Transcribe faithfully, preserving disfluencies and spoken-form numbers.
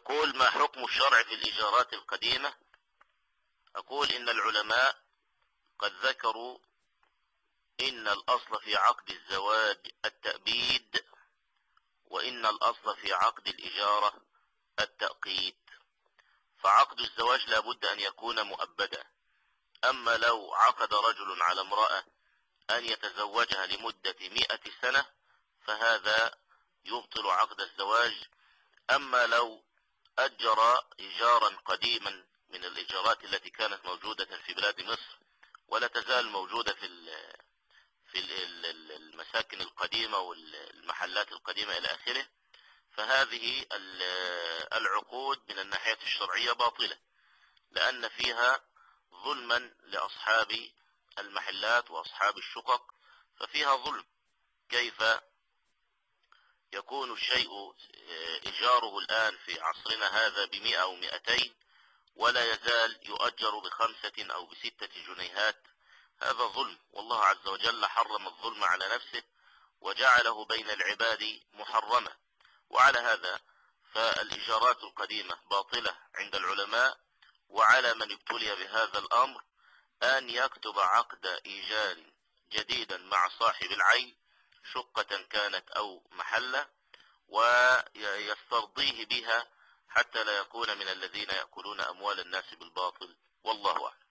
يقول: ما حكم الشرع في الإيجارات القديمة؟ أقول: إن العلماء قد ذكروا إن الأصل في عقد الزواج التأبيد، وإن الأصل في عقد الإجارة التأقيت. فعقد الزواج لا بد أن يكون مؤبدا. أما لو عقد رجل على امرأة أن يتزوجها لمدة مئة سنة فهذا يبطل عقد الزواج. أما لو أجر إيجارا قديما من الإيجارات التي كانت موجودة في بلاد مصر ولا تزال موجودة في في المساكن القديمة والمحلات القديمة إلى آخره، فهذه العقود من الناحية الشرعية باطلة، لأن فيها ظلما لأصحاب المحلات وأصحاب الشقق، ففيها ظلم. كيف يكون الشيء إيجاره الآن في عصرنا هذا بمئة أو مئتين ولا يزال يؤجر بخمسة أو بستة جنيهات؟ هذا ظلم، والله عز وجل حرم الظلم على نفسه وجعله بين العباد محرمة. وعلى هذا فالإيجارات القديمة باطلة عند العلماء، وعلى من ابتلي بهذا الأمر أن يكتب عقد إيجار جديدا مع صاحب العين، شقة كانت أو محلة، ويسترضيه بها حتى لا يكون من الذين يأكلون أموال الناس بالباطل، والله أعلم.